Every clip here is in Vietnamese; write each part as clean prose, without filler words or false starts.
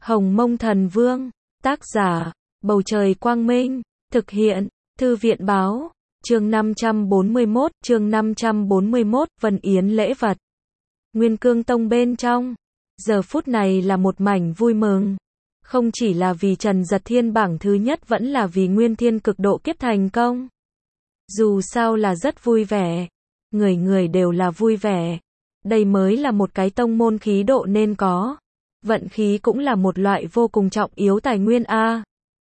Hồng Mông Thần Vương, tác giả, Bầu Trời Quang Minh, thực hiện, Thư viện Báo, chương 541, Vân Yến lễ vật. Nguyên Cương Tông bên trong, giờ phút này là một mảnh vui mừng. Không chỉ là vì Trần Giật Thiên bảng thứ nhất, vẫn là vì Nguyên Thiên cực độ kiếp thành công. Dù sao là rất vui vẻ, người người đều là vui vẻ. Đây mới là một cái tông môn khí độ nên có. Vận khí cũng là một loại vô cùng trọng yếu tài nguyên A.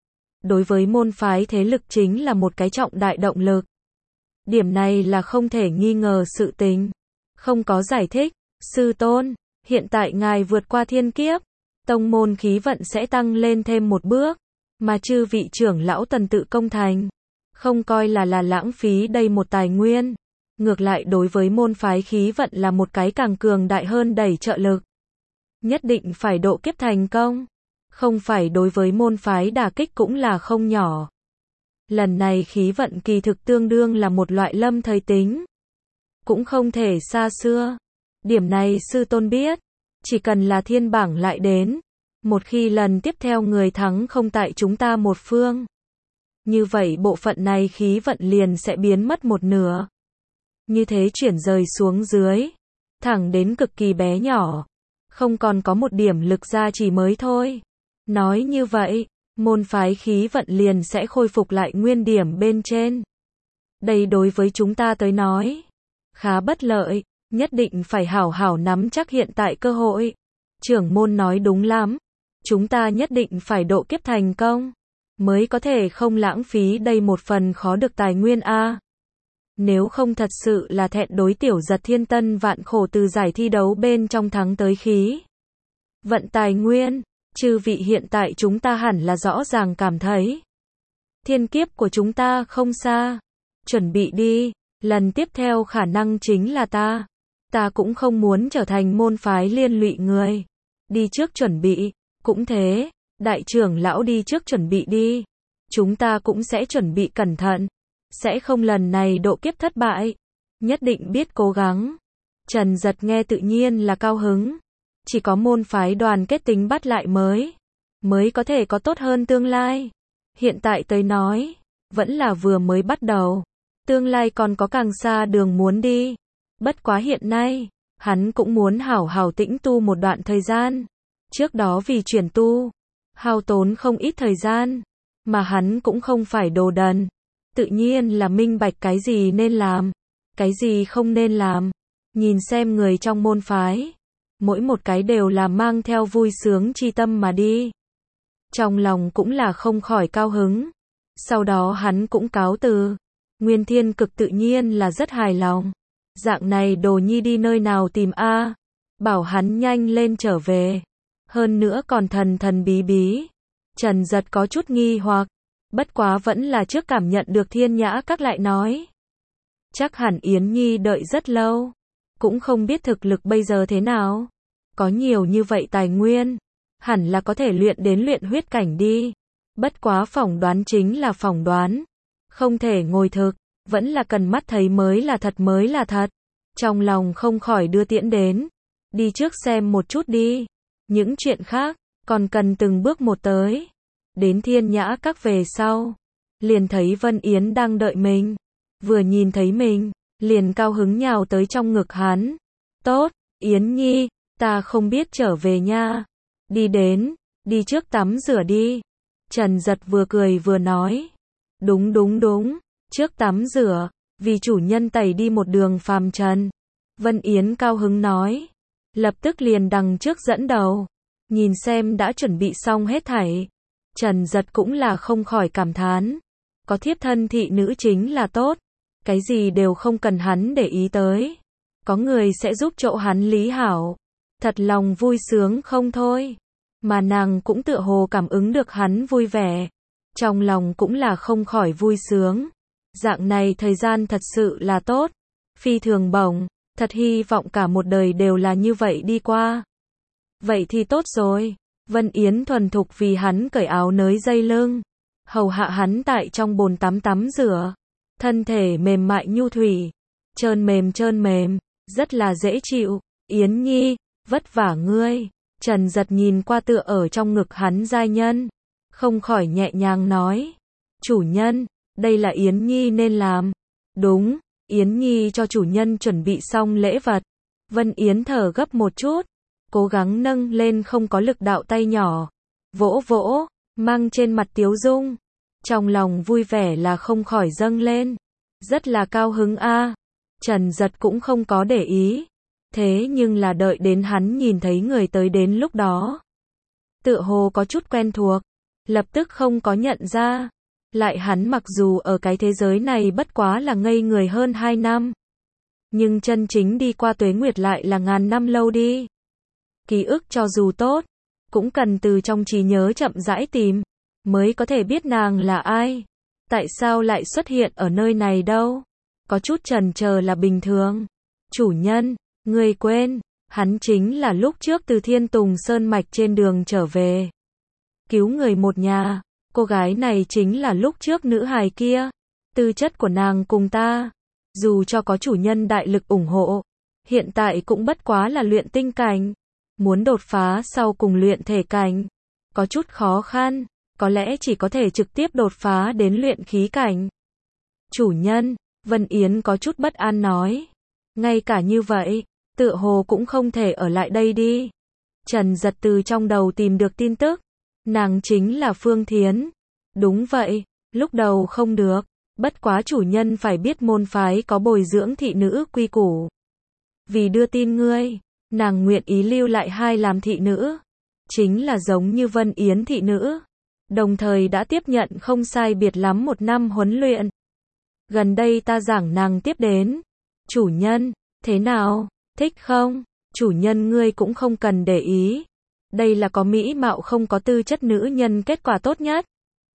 Đối với môn phái thế lực chính là một cái trọng đại động lực. Điểm này là không thể nghi ngờ sự tình. Không có giải thích, sư tôn, hiện tại ngài vượt qua thiên kiếp, tông môn khí vận sẽ tăng lên thêm một bước, mà chư vị trưởng lão tần tự công thành. Không coi là lãng phí đây một tài nguyên. Ngược lại đối với môn phái khí vận là một cái càng cường đại hơn đẩy trợ lực. Nhất định phải độ kiếp thành công. Không phải đối với môn phái đả kích cũng là không nhỏ. Lần này khí vận kỳ thực tương đương là một loại lâm thời tính. Cũng không thể xa xưa. Điểm này sư tôn biết. Chỉ cần là thiên bảng lại đến. Một khi lần tiếp theo người thắng không tại chúng ta một phương. Như vậy bộ phận này khí vận liền sẽ biến mất một nửa. Như thế chuyển rời xuống dưới. Thẳng đến cực kỳ bé nhỏ. Không còn có một điểm lực gia trì mới thôi. Nói như vậy, môn phái khí vận liền sẽ khôi phục lại nguyên điểm bên trên. Đây đối với chúng ta tới nói, khá bất lợi, nhất định phải hảo hảo nắm chắc hiện tại cơ hội. Trưởng môn nói đúng lắm, chúng ta nhất định phải độ kiếp thành công, mới có thể không lãng phí đây một phần khó được tài nguyên A. Nếu không thật sự là thẹn đối tiểu Giật Thiên tân vạn khổ từ giải thi đấu bên trong thắng tới khí vận tài nguyên, chư vị hiện tại chúng ta hẳn là rõ ràng cảm thấy. Thiên kiếp của chúng ta không xa. Chuẩn bị đi, lần tiếp theo khả năng chính là ta. Ta cũng không muốn trở thành môn phái liên lụy người. Đi trước chuẩn bị, cũng thế, đại trưởng lão đi trước chuẩn bị đi. Chúng ta cũng sẽ chuẩn bị cẩn thận. Sẽ không lần này độ kiếp thất bại. Nhất định biết cố gắng. Trần Giật nghe tự nhiên là cao hứng. Chỉ có môn phái đoàn kết tính bắt lại mới có thể có tốt hơn tương lai. Hiện tại tới nói, vẫn là vừa mới bắt đầu. Tương lai còn có càng xa đường muốn đi. Bất quá hiện nay, hắn cũng muốn hảo hảo tĩnh tu một đoạn thời gian. Trước đó vì chuyển tu, hao tốn không ít thời gian, mà hắn cũng không phải đồ đần. Tự nhiên là minh bạch cái gì nên làm, cái gì không nên làm. Nhìn xem người trong môn phái, mỗi một cái đều là mang theo vui sướng chi tâm mà đi. Trong lòng cũng là không khỏi cao hứng. Sau đó hắn cũng cáo từ. Nguyên Thiên cực tự nhiên là rất hài lòng. Dạng này đồ nhi đi nơi nào tìm A. Bảo hắn nhanh lên trở về. Hơn nữa còn thần thần bí bí. Trần Giật có chút nghi hoặc. Bất quá vẫn là trước cảm nhận được Thiên Nhã Các lại nói. Chắc hẳn Yến Nhi đợi rất lâu. Cũng không biết thực lực bây giờ thế nào. Có nhiều như vậy tài nguyên. Hẳn là có thể luyện đến luyện huyết cảnh đi. Bất quá phỏng đoán chính là phỏng đoán. Không thể ngồi thực. Vẫn là cần mắt thấy mới là thật. Trong lòng không khỏi đưa tiễn đến. Đi trước xem một chút đi. Những chuyện khác, còn cần từng bước một tới. Đến Thiên Nhã Các về sau. Liền thấy Vân Yến đang đợi mình. Vừa nhìn thấy mình, liền cao hứng nhào tới trong ngực hắn. Tốt, Yến Nhi, ta không biết trở về nha. Đi đến, đi trước tắm rửa đi. Trần Giật vừa cười vừa nói. Đúng, trước tắm rửa, vì chủ nhân tẩy đi một đường phàm trần. Vân Yến cao hứng nói. Lập tức liền đằng trước dẫn đầu. Nhìn xem đã chuẩn bị xong hết thảy. Trần Giật cũng là không khỏi cảm thán. Có thiếp thân thị nữ chính là tốt. Cái gì đều không cần hắn để ý tới. Có người sẽ giúp chỗ hắn lý hảo. Thật lòng vui sướng không thôi. Mà nàng cũng tựa hồ cảm ứng được hắn vui vẻ. Trong lòng cũng là không khỏi vui sướng. Dạng này thời gian thật sự là tốt. Phi thường bổng. Thật hy vọng cả một đời đều là như vậy đi qua. Vậy thì tốt rồi. Vân Yến thuần thục vì hắn cởi áo nới dây lưng. Hầu hạ hắn tại trong bồn tắm rửa. Thân thể mềm mại nhu thủy. Trơn mềm. Rất là dễ chịu. Yến Nhi, vất vả ngươi. Trần Giật nhìn qua tựa ở trong ngực hắn giai nhân, không khỏi nhẹ nhàng nói. Chủ nhân, đây là Yến Nhi nên làm. Đúng, Yến Nhi cho chủ nhân chuẩn bị xong lễ vật. Vân Yến thở gấp một chút, cố gắng nâng lên không có lực đạo tay nhỏ. Vỗ vỗ, mang trên mặt tiếu dung. Trong lòng vui vẻ là không khỏi dâng lên. Rất là cao hứng a. Trần Giật cũng không có để ý. Thế nhưng là đợi đến hắn nhìn thấy người tới đến lúc đó. Tựa hồ có chút quen thuộc. Lập tức không có nhận ra. Lại hắn mặc dù ở cái thế giới này bất quá là ngây người hơn 2 năm. Nhưng chân chính đi qua tuế nguyệt lại là ngàn năm lâu đi. Ký ức cho dù tốt, cũng cần từ trong trí nhớ chậm rãi tìm, mới có thể biết nàng là ai. Tại sao lại xuất hiện ở nơi này đâu? Có chút chần chờ là bình thường. Chủ nhân, người quên, hắn chính là lúc trước từ Thiên Tùng Sơn Mạch trên đường trở về. Cứu người một nhà, cô gái này chính là lúc trước nữ hài kia. Tư chất của nàng cùng ta, dù cho có chủ nhân đại lực ủng hộ, hiện tại cũng bất quá là luyện tinh cảnh. Muốn đột phá sau cùng luyện thể cảnh, có chút khó khăn, có lẽ chỉ có thể trực tiếp đột phá đến luyện khí cảnh. Chủ nhân, Vân Yến có chút bất an nói. Ngay cả như vậy, tựa hồ cũng không thể ở lại đây đi. Trần Giật từ trong đầu tìm được tin tức. Nàng chính là Phương Thiến. Đúng vậy, lúc đầu không được. Bất quá chủ nhân phải biết môn phái có bồi dưỡng thị nữ quy củ. Vì đưa tin ngươi, nàng nguyện ý lưu lại 2 làm thị nữ. Chính là giống như Vân Yến thị nữ. Đồng thời đã tiếp nhận không sai biệt lắm 1 năm huấn luyện. Gần đây ta giảng nàng tiếp đến. Chủ nhân, thế nào, thích không? Chủ nhân ngươi cũng không cần để ý. Đây là có mỹ mạo không có tư chất nữ nhân kết quả tốt nhất.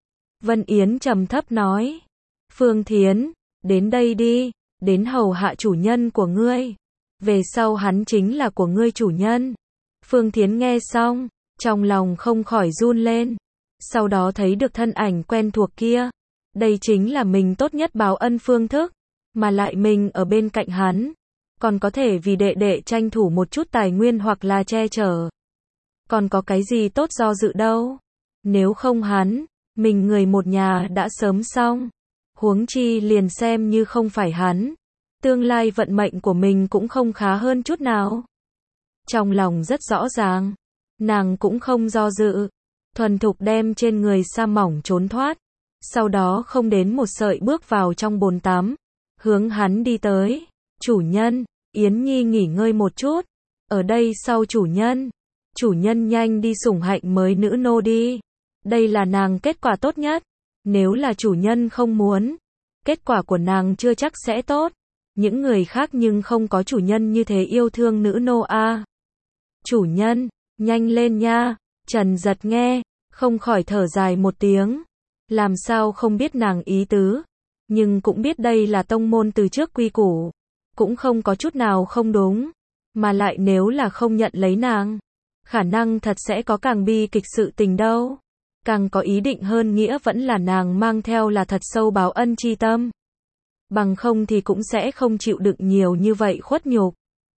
Vân Yến trầm thấp nói. Phương Thiến, đến đây đi, đến hầu hạ chủ nhân của ngươi. Về sau hắn chính là của ngươi chủ nhân. Phương Thiến nghe xong, trong lòng không khỏi run lên. Sau đó thấy được thân ảnh quen thuộc kia. Đây chính là mình tốt nhất báo ân phương thức. Mà lại mình ở bên cạnh hắn. Còn có thể vì đệ đệ tranh thủ một chút tài nguyên hoặc là che chở. Còn có cái gì tốt do dự đâu. Nếu không hắn, mình người một nhà đã sớm xong. Huống chi liền xem như không phải hắn. Tương lai vận mệnh của mình cũng không khá hơn chút nào. Trong lòng rất rõ ràng. Nàng cũng không do dự. Thuần thục đem trên người sa mỏng trốn thoát. Sau đó không đến một sợi bước vào trong bồn tắm. Hướng hắn đi tới. Chủ nhân, Yến Nhi nghỉ ngơi một chút. Ở đây sau chủ nhân. Chủ nhân nhanh đi sủng hạnh mới nữ nô đi. Đây là nàng kết quả tốt nhất. Nếu là chủ nhân không muốn, kết quả của nàng chưa chắc sẽ tốt. Những người khác nhưng không có chủ nhân như thế yêu thương nữ nô a. Chủ nhân, nhanh lên nha. Trần Giật nghe, không khỏi thở dài một tiếng. Làm sao không biết nàng ý tứ, nhưng cũng biết đây là tông môn từ trước quy củ, cũng không có chút nào không đúng. Mà lại nếu là không nhận lấy nàng, khả năng thật sẽ có càng bi kịch sự tình đâu. Càng có ý định hơn nghĩa vẫn là nàng mang theo là thật sâu báo ân chi tâm. Bằng không thì cũng sẽ không chịu đựng nhiều như vậy khuất nhục.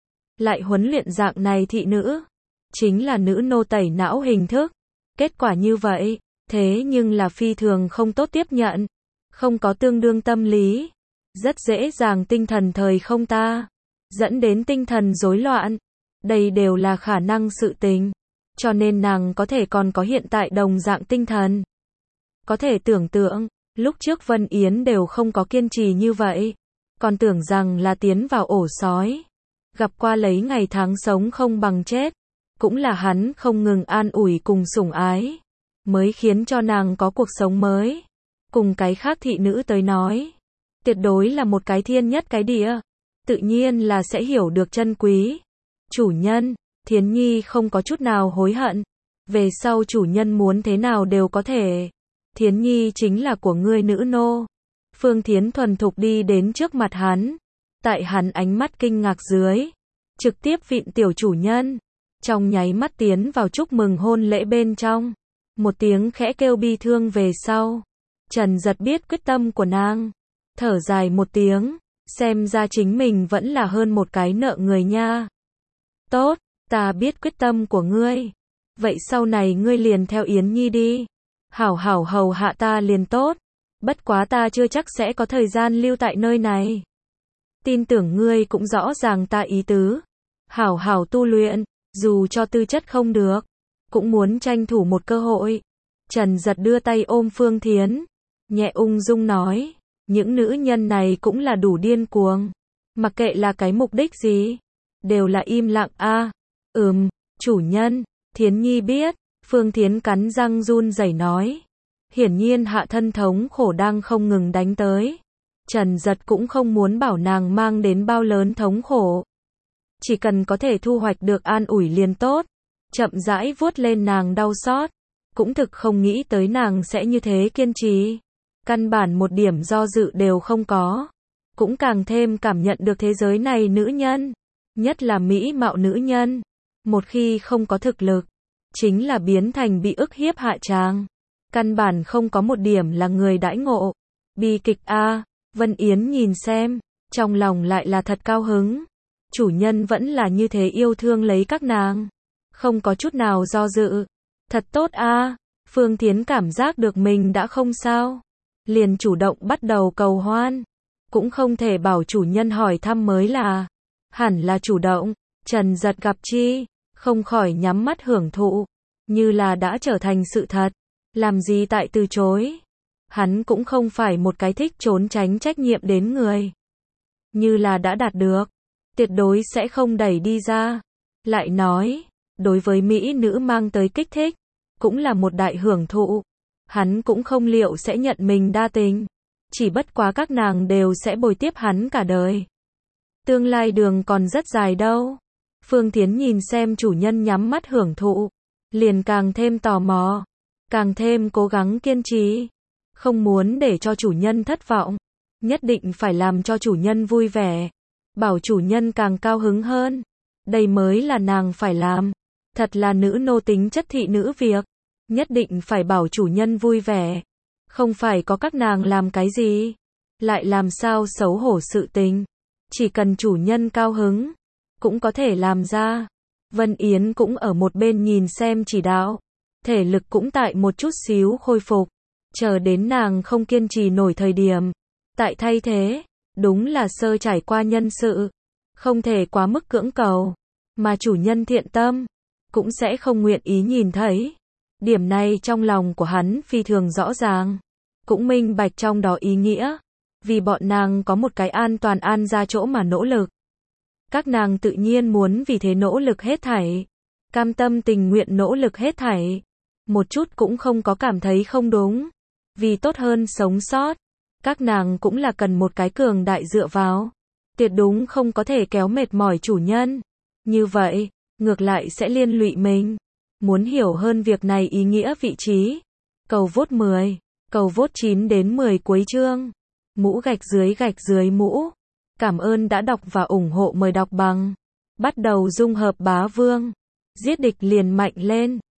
Lại huấn luyện dạng này thị nữ, chính là nữ nô tẩy não hình thức. Kết quả như vậy, thế nhưng là phi thường không tốt tiếp nhận. Không có tương đương tâm lý. Rất dễ dàng tinh thần thời không ta. Dẫn đến tinh thần rối loạn. Đây đều là khả năng sự tình. Cho nên nàng có thể còn có hiện tại đồng dạng tinh thần. Có thể tưởng tượng, lúc trước Vân Yến đều không có kiên trì như vậy. Còn tưởng rằng là tiến vào ổ sói. Gặp qua lấy ngày tháng sống không bằng chết. Cũng là hắn không ngừng an ủi cùng sủng ái. Mới khiến cho nàng có cuộc sống mới. Cùng cái khác thị nữ tới nói. Tuyệt đối là một cái thiên nhất cái địa. Tự nhiên là sẽ hiểu được chân quý. Chủ nhân, Thiến Nhi không có chút nào hối hận. Về sau chủ nhân muốn thế nào đều có thể. Thiến Nhi chính là của ngươi nữ nô. Phương Thiến thuần thục đi đến trước mặt hắn. Tại hắn ánh mắt kinh ngạc dưới. Trực tiếp vịn tiểu chủ nhân. Trong nháy mắt tiến vào chúc mừng hôn lễ bên trong. Một tiếng khẽ kêu bi thương về sau. Trần Giật biết quyết tâm của nàng. Thở dài một tiếng. Xem ra chính mình vẫn là hơn một cái nợ người nha. Tốt, ta biết quyết tâm của ngươi. vậy sau này ngươi liền theo Yến Nhi đi. Hảo hảo hầu hạ ta liền tốt. Bất quá ta chưa chắc sẽ có thời gian lưu tại nơi này. Tin tưởng ngươi cũng rõ ràng ta ý tứ. Hảo hảo tu luyện, dù cho tư chất không được, cũng muốn tranh thủ một cơ hội. Trần Giật đưa tay ôm Phương Thiến, nhẹ ung dung nói, những nữ nhân này cũng là đủ điên cuồng. Mặc kệ là cái mục đích gì, đều là im lặng a. Chủ nhân, Thiến Nhi biết. Phương Thiến cắn răng run rẩy nói. Hiển nhiên hạ thân thống khổ đang không ngừng đánh tới. Trần Giật cũng không muốn bảo nàng mang đến bao lớn thống khổ. Chỉ cần có thể thu hoạch được an ủi liền tốt. Chậm rãi vuốt lên nàng đau xót. Cũng thực không nghĩ tới nàng sẽ như thế kiên trì. Căn bản một điểm do dự đều không có. Cũng càng thêm cảm nhận được thế giới này nữ nhân. Nhất là mỹ mạo nữ nhân. Một khi không có thực lực, chính là biến thành bị ức hiếp hạ tràng. Căn bản không có một điểm là người đãi ngộ. Bi kịch a. Vân Yến nhìn xem, trong lòng lại là thật cao hứng. Chủ nhân vẫn là như thế yêu thương lấy các nàng. Không có chút nào do dự. Thật tốt a. Phương Thiến cảm giác được mình đã không sao. Liền chủ động bắt đầu cầu hoan. Cũng không thể bảo chủ nhân hỏi thăm mới là. Hẳn là chủ động. Trần Giật gặp chi, không khỏi nhắm mắt hưởng thụ. Như là đã trở thành sự thật. Làm gì tại từ chối. Hắn cũng không phải một cái thích trốn tránh trách nhiệm đến người. Như là đã đạt được, tuyệt đối sẽ không đẩy đi ra. Lại nói, đối với mỹ nữ mang tới kích thích, cũng là một đại hưởng thụ. Hắn cũng không liệu sẽ nhận mình đa tình. Chỉ bất quá các nàng đều sẽ bồi tiếp hắn cả đời. Tương lai đường còn rất dài đâu. Phương Thiến nhìn xem chủ nhân nhắm mắt hưởng thụ, liền càng thêm tò mò, càng thêm cố gắng kiên trì. Không muốn để cho chủ nhân thất vọng. Nhất định phải làm cho chủ nhân vui vẻ. Bảo chủ nhân càng cao hứng hơn. Đây mới là nàng phải làm. Thật là nữ nô tính chất thị nữ việc. Nhất định phải bảo chủ nhân vui vẻ. Không phải có các nàng làm cái gì. Lại làm sao xấu hổ sự tình. Chỉ cần chủ nhân cao hứng, cũng có thể làm ra. Vân Yến cũng ở một bên nhìn xem chỉ đạo. Thể lực cũng tại một chút xíu khôi phục. Chờ đến nàng không kiên trì nổi thời điểm. Tại thay thế, đúng là sơ trải qua nhân sự. Không thể quá mức cưỡng cầu. Mà chủ nhân thiện tâm, cũng sẽ không nguyện ý nhìn thấy. Điểm này trong lòng của hắn phi thường rõ ràng. Cũng minh bạch trong đó ý nghĩa. Vì bọn nàng có một cái an toàn an ra chỗ mà nỗ lực. Các nàng tự nhiên muốn vì thế nỗ lực hết thảy. Cam tâm tình nguyện nỗ lực hết thảy. Một chút cũng không có cảm thấy không đúng. Vì tốt hơn sống sót, các nàng cũng là cần một cái cường đại dựa vào. Tuyệt đúng không có thể kéo mệt mỏi chủ nhân. Như vậy, ngược lại sẽ liên lụy mình. Muốn hiểu hơn việc này ý nghĩa vị trí. Cầu vote 10, cầu vote 9 đến 10 cuối chương. Mũ gạch dưới mũ. Cảm ơn đã đọc và ủng hộ, mời đọc bằng. Bắt đầu dung hợp bá vương. Giết địch liền mạnh lên.